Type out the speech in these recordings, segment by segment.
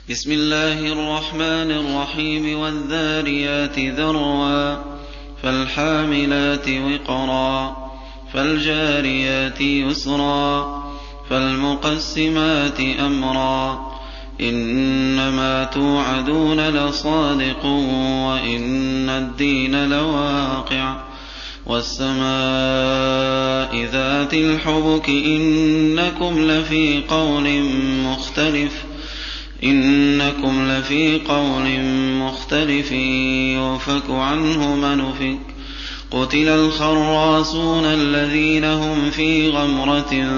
بسم الله الرحمن الرحيم والذاريات ذروا فالحاملات وقرا فالجاريات يسرا فالمقسمات أمرا إنما توعدون لصادق وإن الدين لواقع والسماء ذات الحبك إنكم لفي قول مختلف يؤفك عنه من أفك قتل الخراصون الذين هم في غمرة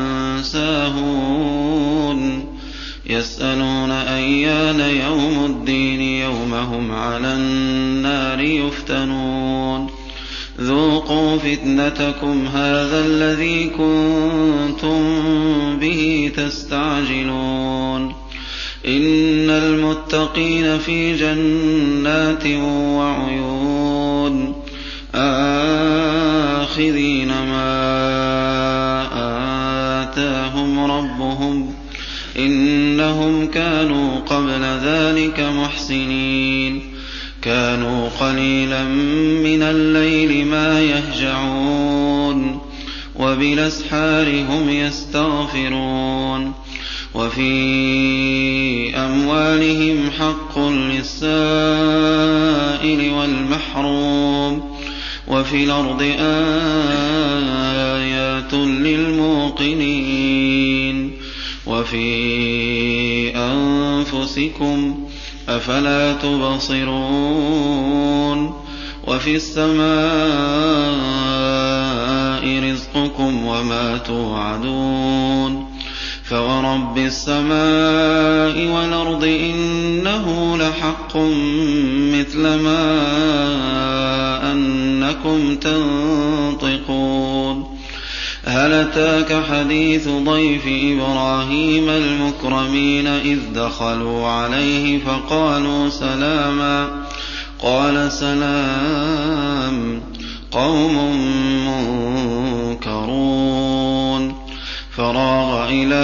ساهون يسألون أيان يوم الدين يوم هم على النار يفتنون ذوقوا فتنتكم هذا الذي كنتم به تستعجلون إن المتقين في جنات وعيون آخذين ما آتاهم ربهم إنهم كانوا قبل ذلك محسنين كانوا قليلا من الليل ما يهجعون وبالأسحار هم يستغفرون وفي أموالهم حق للسائل والمحروم وفي الأرض آيات للموقنين وفي أنفسكم أفلا تبصرون وفي السماء رزقكم وما توعدون فورب السماء والأرض إنه لحق مثل ما أنكم تنطقون هل أتاك حديث ضيف إبراهيم المكرمين إذ دخلوا عليه فقالوا سلاما قال سلام قوم منكرون فراغ إلى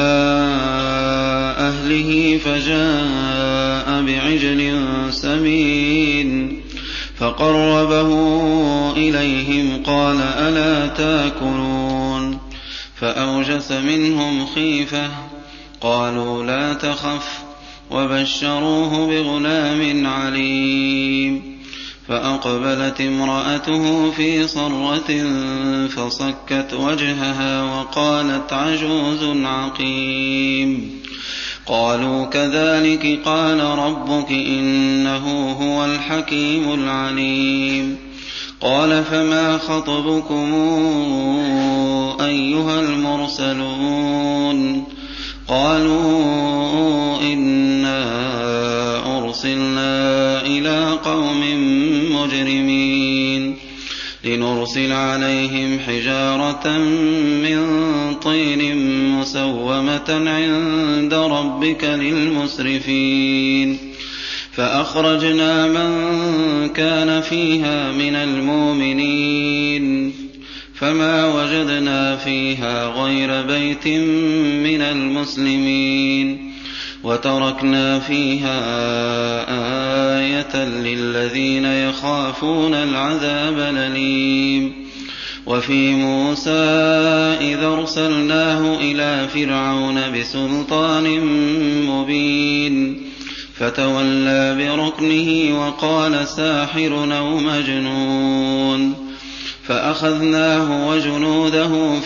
أهله فجاء بعجل سمين فقربه إليهم قال ألا تاكلون فأوجس منهم خيفة قالوا لا تخف وبشروه بغلام عليم فأقبلت امرأته في صرة فصكت وجهها وقالت عجوز عقيم قالوا كذلك قال ربك إنه هو الحكيم العليم قال فما خطبكم أيها المرسلون قالوا إنا أرسلنا إلى قوم مجرمين لنرسل عليهم حجارة من طين مسومة عند ربك للمسرفين فأخرجنا من كان فيها من المؤمنين فما وجدنا فيها غير بيت من المسلمين وتركنا فيها آية للذين يخافون العذاب الأليم وفي موسى إذا أرسلناه إلى فرعون بسلطان مبين فتولى بركنه وقال ساحر أو مجنون فأخذناه وجنوده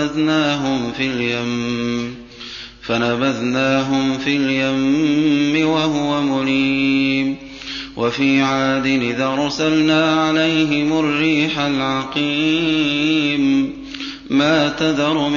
فنبذناهم في اليم وهو مليم وفي عاد إذا أرسلنا عليهم الريح العقيم ما تذر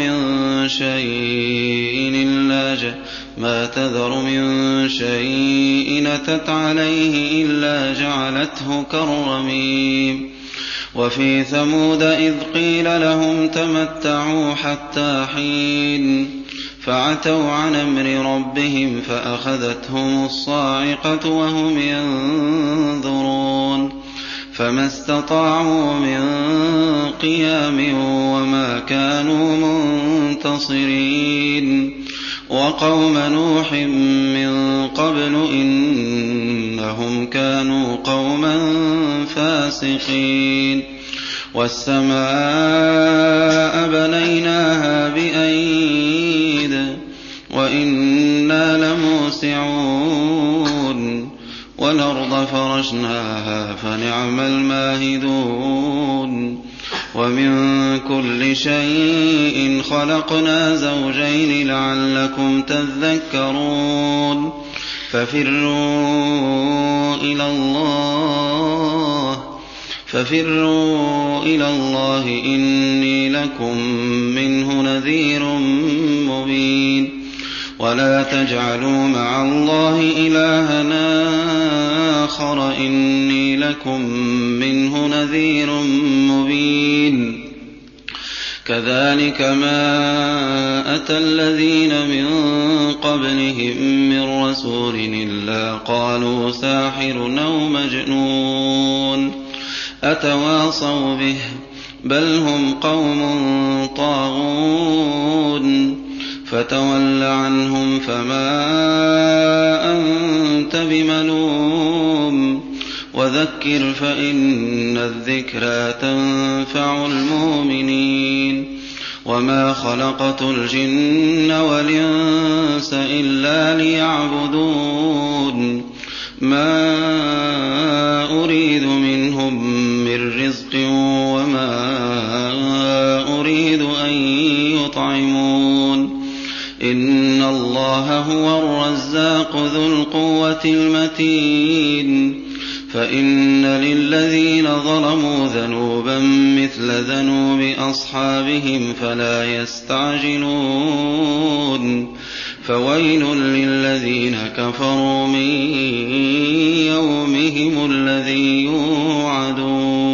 من شيء أتت عليه إلا جعلته كالرميم وفي ثمود إذ قيل لهم تمتعوا حتى حين فعتوا عن أمر ربهم فأخذتهم الصاعقة وهم ينظرون فما استطاعوا من قيام وما كانوا منتصرين وقوم نوح من قبل إنهم كانوا قوما فاسقين والسماء بنيناها بأيد وإنا لموسعون والأرض فرشناها فنعم الماهدون ومن كل شيء خلقنا زوجين لعلكم تذكرون ففروا إلى الله إني لكم منه نذير مبين ولا تجعلوا مع الله إلهنا آخر إني لكم منه نذير مبين كذلك ما أتى الذين من قبلهم من رسول إلا قالوا ساحر أو مجنون أتواصوا به بل هم قوم طاغون فتول عنهم فما أنت بملوم وذكر فإن الذكرى تنفع المؤمنين وما خلقت الجن والإنس إلا ليعبدون ما أريد منهم من رزق وما أريد أن يطعمون إن الله هو الرزاق ذو القوة المتين فإن للذين ظلموا ذنوبا مثل ذنوب أصحابهم فلا يستعجلون فويل للذين كفروا من يومهم الذي يوعدون